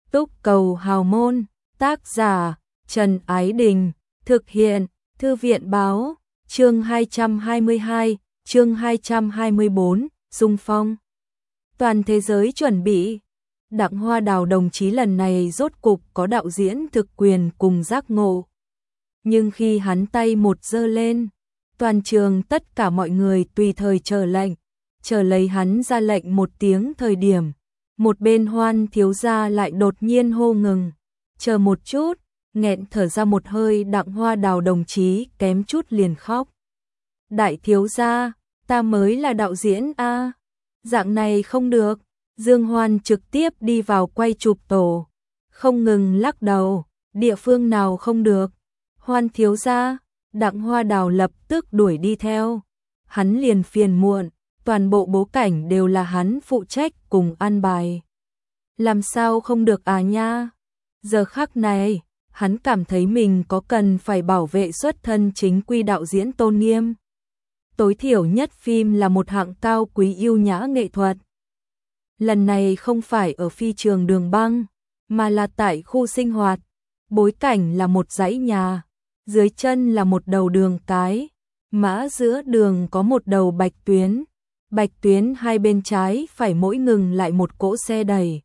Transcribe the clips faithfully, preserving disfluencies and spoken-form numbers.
Túc Cầu Hào Môn, tác giả Trần Ái Đình, thực hiện Thư viện Báo, chương hai trăm hai mươi hai, chương hai trăm hai mươi bốn, Dung Phong. Toàn thế giới chuẩn bị. Đặng Hoa Đào đồng chí lần này rốt cục có đạo diễn thực quyền cùng giác ngộ. Nhưng khi hắn tay một giơ lên, toàn trường tất cả mọi người tùy thời chờ lệnh, chờ lấy hắn ra lệnh một tiếng thời điểm. Một bên Hoan thiếu gia lại đột nhiên hô ngừng, chờ một chút, nghẹn thở ra một hơi. Đặng Hoa Đào đồng chí kém chút liền khóc. Đại thiếu gia, ta mới là đạo diễn a, dạng này không được. Dương Hoan trực tiếp đi vào quay chụp tổ, không ngừng lắc đầu, địa phương nào không được. Hoan thiếu gia, Đặng Hoa Đào lập tức đuổi đi theo. Hắn liền phiền muộn, toàn bộ bố cảnh đều là hắn phụ trách cùng an bài. Làm sao không được à nha? Giờ khắc này, hắn cảm thấy mình có cần phải bảo vệ xuất thân chính quy đạo diễn tôn nghiêm. Tối thiểu nhất phim là một hạng cao quý yêu nhã nghệ thuật. Lần này không phải ở phi trường Đường Băng, mà là tại khu sinh hoạt. Bối cảnh là một dãy nhà, dưới chân là một đầu đường cái, mã giữa đường có một đầu bạch tuyến. Bạch tuyến hai bên trái phải mỗi ngừng lại một cỗ xe đẩy.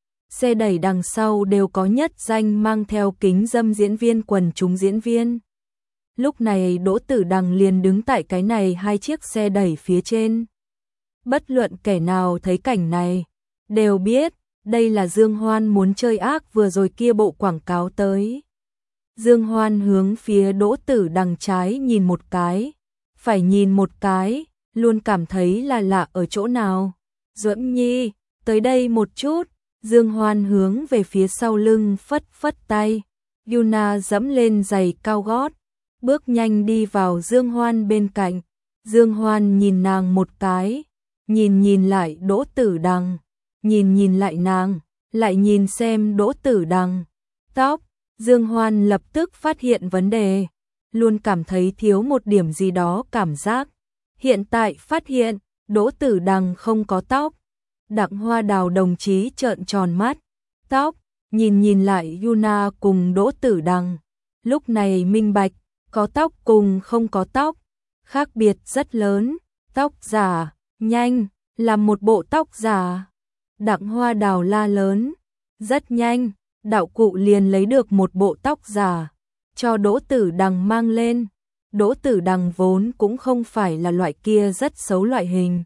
Xe đẩy đằng sau đều có nhất danh mang theo kính dâm diễn viên quần chúng diễn viên. Lúc này Đỗ Tử Đằng liền đứng tại cái này hai chiếc xe đẩy phía trên. Bất luận kẻ nào thấy cảnh này, đều biết đây là Dương Hoan muốn chơi ác vừa rồi kia bộ quảng cáo tới. Dương Hoan hướng phía Đỗ Tử Đằng trái nhìn một cái, phải nhìn một cái, luôn cảm thấy là lạ ở chỗ nào. Duẫn Nhi, tới đây một chút. Dương Hoan hướng về phía sau lưng phất phất tay. Yuna dẫm lên giày cao gót, bước nhanh đi vào Dương Hoan bên cạnh. Dương Hoan nhìn nàng một cái, nhìn nhìn lại Đỗ Tử Đằng, nhìn nhìn lại nàng, lại nhìn xem Đỗ Tử Đằng. Tóc, Dương Hoan lập tức phát hiện vấn đề, luôn cảm thấy thiếu một điểm gì đó cảm giác. Hiện tại phát hiện, Đỗ Tử Đằng không có tóc. Đặng Hoa Đào đồng chí trợn tròn mắt, tóc, nhìn nhìn lại Yuna cùng Đỗ Tử Đằng. Lúc này minh bạch, có tóc cùng không có tóc, khác biệt rất lớn. Tóc giả, nhanh, làm một bộ tóc giả. Đặng Hoa Đào la lớn, rất nhanh, đạo cụ liền lấy được một bộ tóc giả, cho Đỗ Tử Đằng mang lên. Đỗ Tử Đằng vốn cũng không phải là loại kia rất xấu loại hình.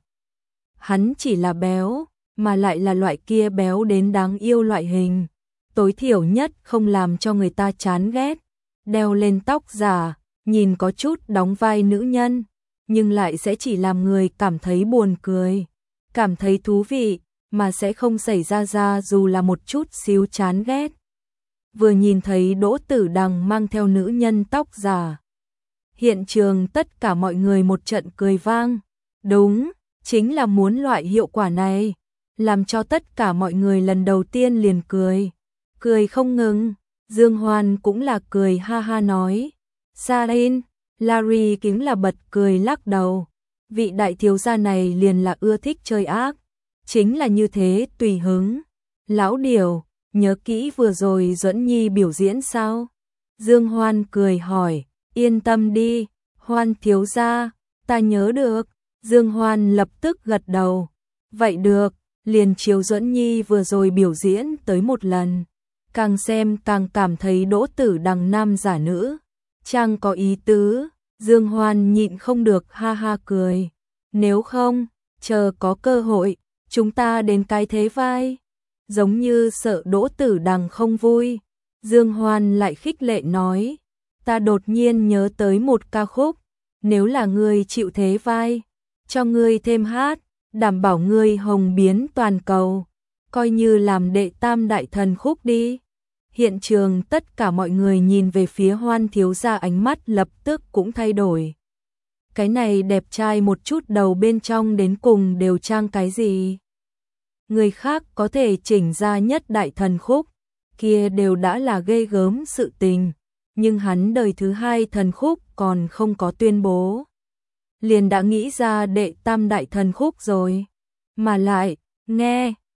Hắn chỉ là béo, mà lại là loại kia béo đến đáng yêu loại hình. Tối thiểu nhất không làm cho người ta chán ghét. Đeo lên tóc giả, nhìn có chút đóng vai nữ nhân, nhưng lại sẽ chỉ làm người cảm thấy buồn cười, cảm thấy thú vị, mà sẽ không xảy ra ra dù là một chút xíu chán ghét. Vừa nhìn thấy Đỗ Tử Đằng mang theo nữ nhân tóc giả, hiện trường tất cả mọi người một trận cười vang. Đúng, chính là muốn loại hiệu quả này, làm cho tất cả mọi người lần đầu tiên liền cười, cười không ngừng. Dương Hoan cũng là cười ha ha nói. Sarin, Larry kính là bật cười lắc đầu. Vị đại thiếu gia này liền là ưa thích chơi ác, chính là như thế tùy hứng. Lão Điều, nhớ kỹ vừa rồi Duẫn Nhi biểu diễn sao? Dương Hoan cười hỏi. Yên tâm đi, Hoan thiếu gia, ta nhớ được. Dương Hoan lập tức gật đầu. Vậy được, liền chiếu Duẫn Nhi vừa rồi biểu diễn tới một lần. Càng xem càng cảm thấy Đỗ Tử Đằng nam giả nữ chẳng có ý tứ. Dương Hoan nhịn không được ha ha cười. Nếu không, chờ có cơ hội, chúng ta đến cái thế vai. Giống như sợ Đỗ Tử Đằng không vui, Dương Hoan lại khích lệ nói. Ta đột nhiên nhớ tới một ca khúc, nếu là ngươi chịu thế vai, cho ngươi thêm hát, đảm bảo ngươi hồng biến toàn cầu, coi như làm đệ tam đại thần khúc đi. Hiện trường tất cả mọi người nhìn về phía Hoan thiếu gia, ánh mắt lập tức cũng thay đổi. Cái này đẹp trai một chút đầu bên trong đến cùng đều trang cái gì? Người khác có thể chỉnh ra nhất đại thần khúc, kia đều đã là ghê gớm sự tình. Nhưng hắn đời thứ hai thần khúc còn không có tuyên bố, liền đã nghĩ ra đệ tam đại thần khúc rồi. Mà lại, nghe,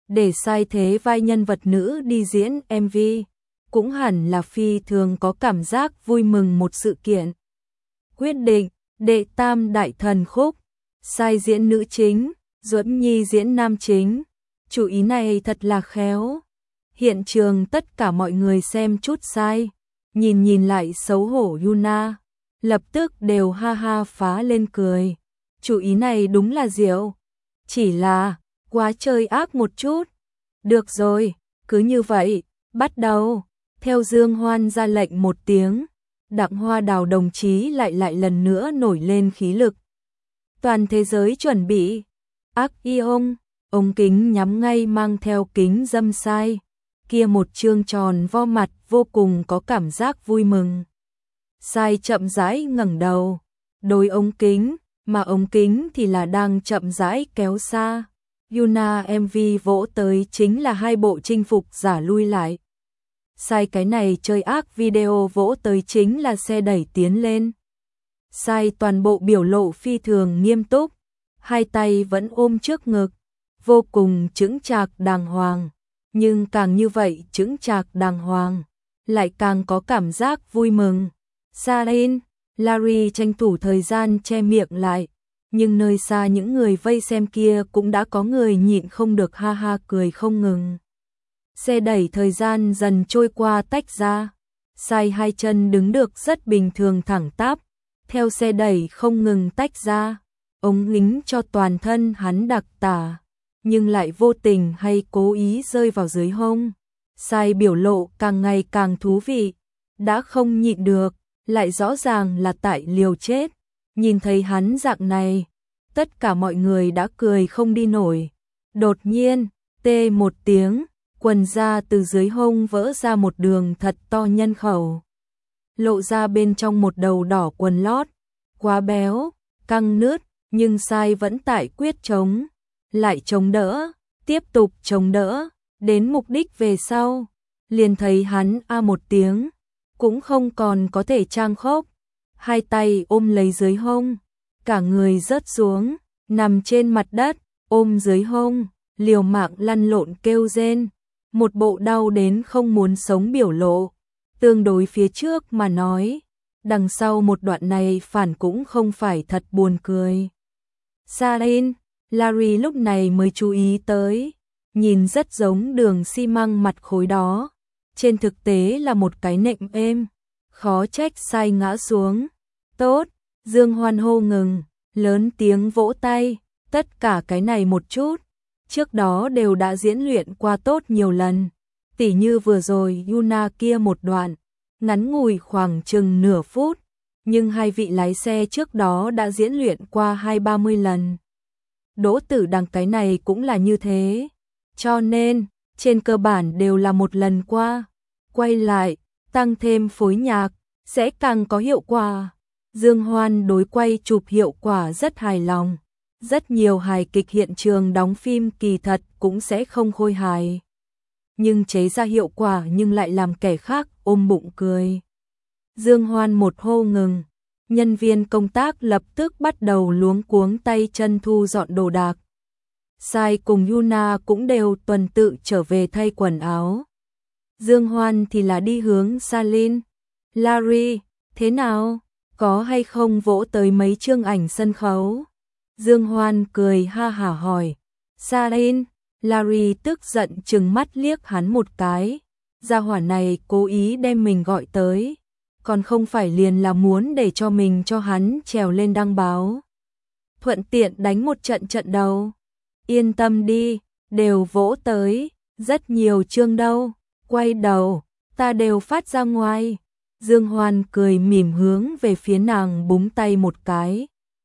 để sai thế vai nhân vật nữ đi diễn em vê, cũng hẳn là phi thường có cảm giác vui mừng một sự kiện. Quyết định, đệ tam đại thần khúc, sai diễn nữ chính, Duẫn Nhi diễn nam chính. Chủ ý này thật là khéo. Hiện trường tất cả mọi người xem chút sai, nhìn nhìn lại xấu hổ Yuna, lập tức đều ha ha phá lên cười. Chủ ý này đúng là diệu, chỉ là quá chơi ác một chút. Được rồi, cứ như vậy, bắt đầu. Theo Dương Hoan ra lệnh một tiếng, Đặng Hoa Đào đồng chí lại lại lần nữa nổi lên khí lực. Toàn thế giới chuẩn bị. Ác y ông, ống kính nhắm ngay mang theo kính dâm sai. Kia một trương tròn vo mặt vô cùng có cảm giác vui mừng. Sai chậm rãi ngẩng đầu, đối ống kính, mà ống kính thì là đang chậm rãi kéo xa. Yuna em vê vỗ tới chính là hai bộ chinh phục giả lui lại. Sai cái này chơi ác video vỗ tới chính là xe đẩy tiến lên. Sai toàn bộ biểu lộ phi thường nghiêm túc, hai tay vẫn ôm trước ngực, vô cùng chững chạc đàng hoàng. Nhưng càng như vậy chững chạc đàng hoàng, lại càng có cảm giác vui mừng. Sarin, Larry tranh thủ thời gian che miệng lại, nhưng nơi xa những người vây xem kia cũng đã có người nhịn không được ha ha cười không ngừng. Xe đẩy thời gian dần trôi qua tách ra, sai hai chân đứng được rất bình thường thẳng tắp, theo xe đẩy không ngừng tách ra, ống lính cho toàn thân hắn đặc tả, nhưng lại vô tình hay cố ý rơi vào dưới hông. Sai biểu lộ càng ngày càng thú vị, đã không nhịn được, lại rõ ràng là tại liều chết. Nhìn thấy hắn dạng này, tất cả mọi người đã cười không đi nổi. Đột nhiên, tê một tiếng, quần da từ dưới hông vỡ ra một đường thật to nhân khẩu. Lộ ra bên trong một đầu đỏ quần lót, quá béo, căng nứt, nhưng sai vẫn tại quyết chống, lại chống đỡ, tiếp tục chống đỡ, đến mục đích về sau, liền thấy hắn a một tiếng, cũng không còn có thể trang khốc, hai tay ôm lấy dưới hông, cả người rớt xuống, nằm trên mặt đất, ôm dưới hông, liều mạng lăn lộn kêu rên, một bộ đau đến không muốn sống biểu lộ. Tương đối phía trước mà nói, đằng sau một đoạn này phản cũng không phải thật buồn cười. Sarin, Larry lúc này mới chú ý tới, nhìn rất giống đường xi măng mặt khối đó, trên thực tế là một cái nệm êm, khó trách sai ngã xuống. Tốt, Dương Hoan hô ngừng, lớn tiếng vỗ tay, tất cả cái này một chút, trước đó đều đã diễn luyện qua tốt nhiều lần, tỉ như vừa rồi Yuna kia một đoạn, ngắn ngủi khoảng chừng nửa phút, nhưng hai vị lái xe trước đó đã diễn luyện qua hai ba mươi lần. Đỗ Tử Đằng cái này cũng là như thế, cho nên, trên cơ bản đều là một lần qua, quay lại, tăng thêm phối nhạc, sẽ càng có hiệu quả. Dương Hoan đối quay chụp hiệu quả rất hài lòng, rất nhiều hài kịch hiện trường đóng phim kỳ thật cũng sẽ không khôi hài. Nhưng chế ra hiệu quả nhưng lại làm kẻ khác ôm bụng cười. Dương Hoan một hô ngừng, nhân viên công tác lập tức bắt đầu luống cuống tay chân thu dọn đồ đạc. Sai cùng Yuna cũng đều tuần tự trở về thay quần áo. Dương Hoan thì là đi hướng Salin. Larry, thế nào? Có hay không vỗ tới mấy chương ảnh sân khấu? Dương Hoan cười ha hả hỏi. Salin, Larry tức giận trừng mắt liếc hắn một cái. Gia hỏa này cố ý đem mình gọi tới, còn không phải liền là muốn để cho mình cho hắn trèo lên đăng báo, thuận tiện đánh một trận trận đầu. Yên tâm đi, đều vỗ tới, rất nhiều chương đâu, quay đầu, ta đều phát ra ngoài. Dương Hoan cười mỉm hướng về phía nàng búng tay một cái.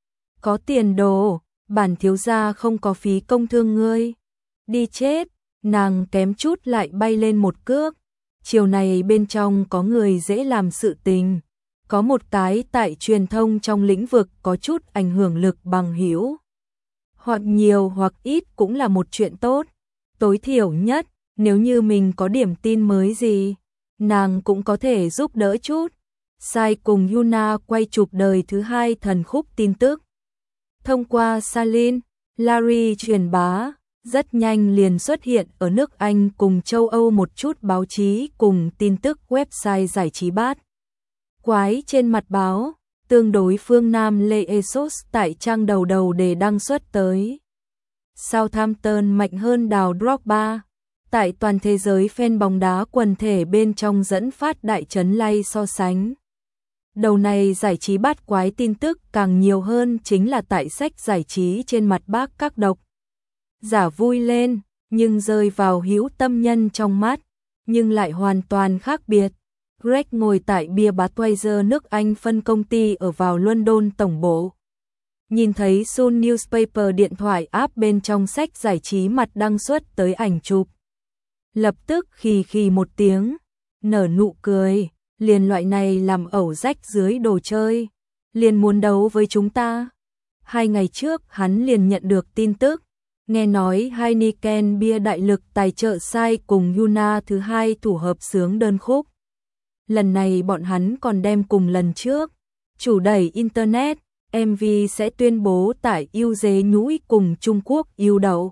Có tiền đồ, bản thiếu gia không có phí công thương ngươi. Đi chết, nàng kém chút lại bay lên một cước. Chiều này bên trong có người dễ làm sự tình, có một cái tại truyền thông trong lĩnh vực có chút ảnh hưởng lực bằng hữu. Hoặc nhiều hoặc ít cũng là một chuyện tốt, tối thiểu nhất, nếu như mình có điểm tin mới gì, nàng cũng có thể giúp đỡ chút. Sai cùng Yuna quay chụp đời thứ hai thần khúc tin tức. Thông qua Salin, Larry truyền bá, Rất nhanh liền xuất hiện ở nước Anh cùng châu Âu một chút báo chí cùng tin tức website giải trí bát quái trên mặt báo, tương đối phương Nam Lê Esos tại trang đầu đầu để đăng xuất tới. Southampton mạnh hơn đào Drogba. Tại toàn thế giới fan bóng đá quần thể bên trong dẫn phát đại chấn lay so sánh. Đầu này giải trí bát quái tin tức càng nhiều hơn chính là tại sách giải trí trên mặt bác các độc giả vui lên, nhưng rơi vào hữu tâm nhân trong mắt, nhưng lại hoàn toàn khác biệt. Greg ngồi tại bia Budweiser nước Anh phân công ty ở vào London tổng bộ. Nhìn thấy Sun Newspaper điện thoại app bên trong sách giải trí mặt đăng xuất tới ảnh chụp. Lập tức khì khì một tiếng, nở nụ cười, liền loại này làm ẩu rách dưới đồ chơi, liền muốn đấu với chúng ta. Hai ngày trước hắn liền nhận được tin tức, nghe nói Heineken bia đại lực tài trợ sai cùng Yuna thứ hai thủ hợp sướng đơn khúc. Lần này bọn hắn còn đem cùng lần trước, chủ đẩy Internet, em vê sẽ tuyên bố tại ưu dế nhũi cùng Trung Quốc ưu đậu.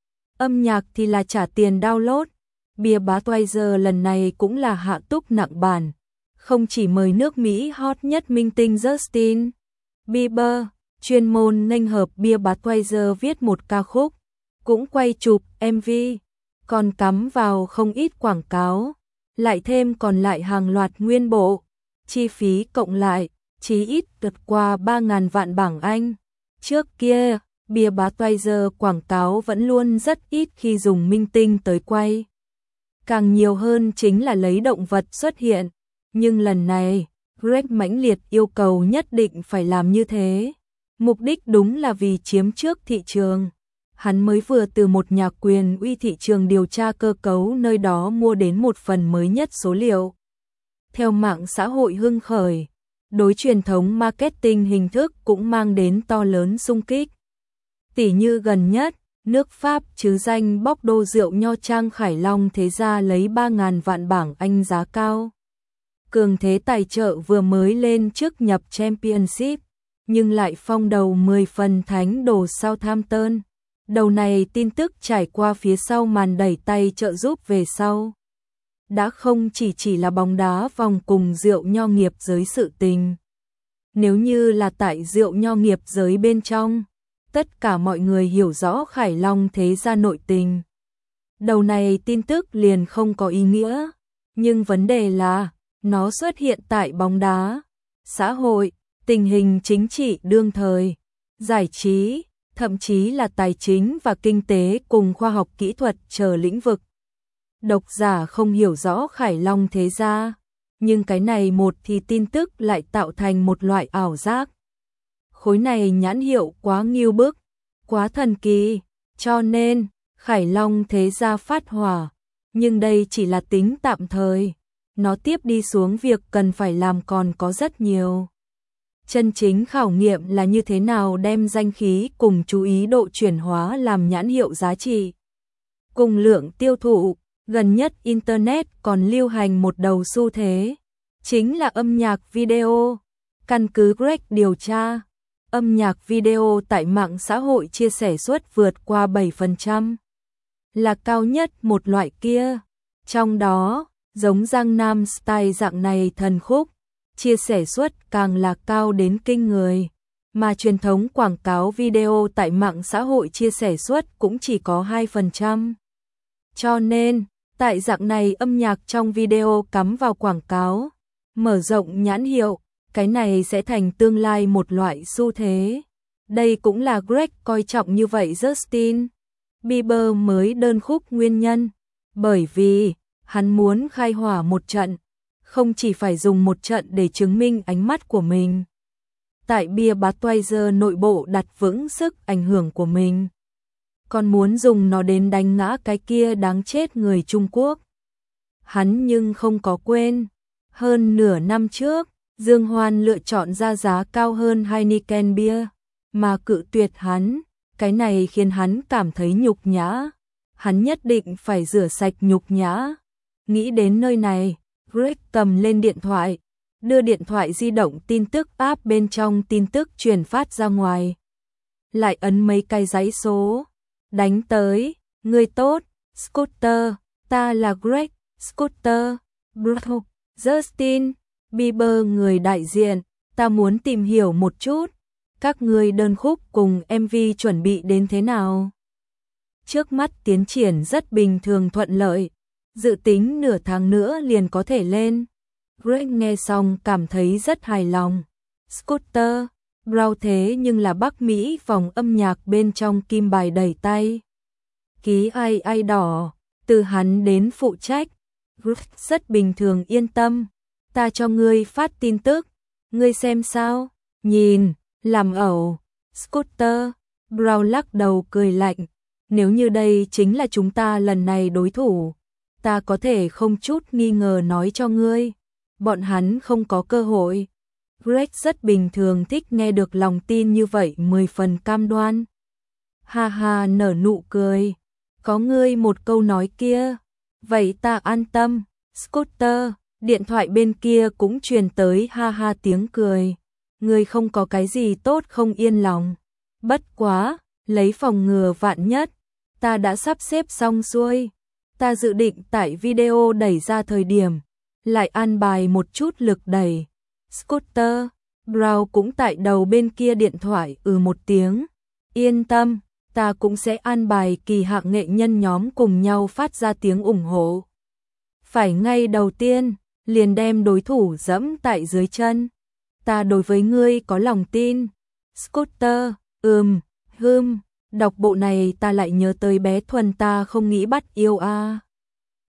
Âm nhạc thì là trả tiền download. Bia Budweiser lần này cũng là hạ túc nặng bản, không chỉ mời nước Mỹ hot nhất minh tinh Justin Bieber, chuyên môn nghênh hợp bia Budweiser viết một ca khúc, cũng quay chụp em vê, còn cắm vào không ít quảng cáo, lại thêm còn lại hàng loạt nguyên bộ, chi phí cộng lại, chí ít vượt qua ba nghìn vạn bảng Anh. Trước kia, bia Budweiser quảng cáo vẫn luôn rất ít khi dùng minh tinh tới quay. Càng nhiều hơn chính là lấy động vật xuất hiện, nhưng lần này, Greg mãnh liệt yêu cầu nhất định phải làm như thế. Mục đích đúng là vì chiếm trước thị trường. Hắn mới vừa từ một nhà quyền uy thị trường điều tra cơ cấu nơi đó mua đến một phần mới nhất số liệu. Theo mạng xã hội hưng khởi, đối truyền thống marketing hình thức cũng mang đến to lớn xung kích. Tỷ như gần nhất, nước Pháp chứ danh bóc đô rượu nho trang Khải Long thế gia lấy ba nghìn vạn bảng Anh giá cao. Cường thế tài trợ vừa mới lên trước nhập Championship, nhưng lại phong đầu mười phần thánh đồ Southampton. Đầu này tin tức trải qua phía sau màn đẩy tay trợ giúp về sau. Đã không chỉ chỉ là bóng đá vòng cùng rượu nho nghiệp giới sự tình. Nếu như là tại rượu nho nghiệp giới bên trong, tất cả mọi người hiểu rõ Khải Long thế gia nội tình. Đầu này tin tức liền không có ý nghĩa, nhưng vấn đề là, nó xuất hiện tại bóng đá, xã hội, tình hình chính trị đương thời, giải trí, thậm chí là tài chính và kinh tế cùng khoa học kỹ thuật chờ lĩnh vực. Độc giả không hiểu rõ Khải Long thế gia, nhưng cái này một thì tin tức lại tạo thành một loại ảo giác. Khối này nhãn hiệu quá nghiêu bức, quá thần kỳ, cho nên Khải Long thế gia phát hỏa, nhưng đây chỉ là tính tạm thời, nó tiếp đi xuống việc cần phải làm còn có rất nhiều. Chân chính khảo nghiệm là như thế nào đem danh khí cùng chú ý độ chuyển hóa làm nhãn hiệu giá trị. Cùng lượng tiêu thụ, gần nhất Internet còn lưu hành một đầu xu thế, chính là âm nhạc video. Căn cứ Greg điều tra, âm nhạc video tại mạng xã hội chia sẻ suất vượt qua bảy phần trăm, là cao nhất một loại kia. Trong đó, giống Gangnam Style dạng này thần khúc, chia sẻ suất càng là cao đến kinh người, mà truyền thống quảng cáo video tại mạng xã hội chia sẻ suất cũng chỉ có hai phần trăm. Cho nên, tại dạng này âm nhạc trong video cắm vào quảng cáo, mở rộng nhãn hiệu, cái này sẽ thành tương lai một loại xu thế. Đây cũng là Greg coi trọng như vậy Justin Bieber mới đơn khúc nguyên nhân, bởi vì hắn muốn khai hỏa một trận, không chỉ phải dùng một trận để chứng minh ánh mắt của mình. Tại bia Budweiser nội bộ đặt vững sức ảnh hưởng của mình, còn muốn dùng nó đến đánh ngã cái kia đáng chết người Trung Quốc. Hắn nhưng không có quên, hơn nửa năm trước, Dương Hoan lựa chọn ra giá cao hơn Heineken bia, mà cự tuyệt hắn, cái này khiến hắn cảm thấy nhục nhã. Hắn nhất định phải rửa sạch nhục nhã. Nghĩ đến nơi này, Greg cầm lên điện thoại, đưa điện thoại di động tin tức app bên trong tin tức truyền phát ra ngoài. Lại ấn mấy cái dãy số, đánh tới, Người tốt, Scooter, ta là Greg, Scooter, Bro, Justin, Bieber người đại diện, ta muốn tìm hiểu một chút, các người đơn khúc cùng em vê chuẩn bị đến thế nào? Trước mắt tiến triển rất bình thường thuận lợi, dự tính nửa tháng nữa liền có thể lên. Greg nghe xong cảm thấy rất hài lòng. Scooter, Brown thế nhưng là Bắc Mỹ vòng âm nhạc bên trong kim bài đẩy tay. Ký ai ai đỏ, từ hắn đến phụ trách. Greg rất bình thường yên tâm. Ta cho ngươi phát tin tức, ngươi xem sao? Nhìn, làm ẩu. Scooter, Brown lắc đầu cười lạnh. Nếu như đây chính là chúng ta lần này đối thủ, ta có thể không chút nghi ngờ nói cho ngươi, bọn hắn không có cơ hội. Greg rất bình thường thích nghe được lòng tin như vậy mười phần cam đoan. Ha ha nở nụ cười, có ngươi một câu nói kia, vậy ta an tâm. Scooter, điện thoại bên kia cũng truyền tới ha ha tiếng cười. Ngươi không có cái gì tốt không yên lòng. Bất quá, lấy phòng ngừa vạn nhất, ta đã sắp xếp xong xuôi. Ta dự định tải video đẩy ra thời điểm, lại an bài một chút lực đẩy. Scooter, Brown cũng tại đầu bên kia điện thoại ừ một tiếng. Yên tâm, ta cũng sẽ an bài kỳ hạng nghệ nhân nhóm cùng nhau phát ra tiếng ủng hộ. Phải ngay đầu tiên, liền đem đối thủ dẫm tại dưới chân. Ta đối với ngươi có lòng tin. Scooter, ừm, hừm, đọc bộ này ta lại nhớ tới bé Thuần ta không nghĩ bắt yêu a. À.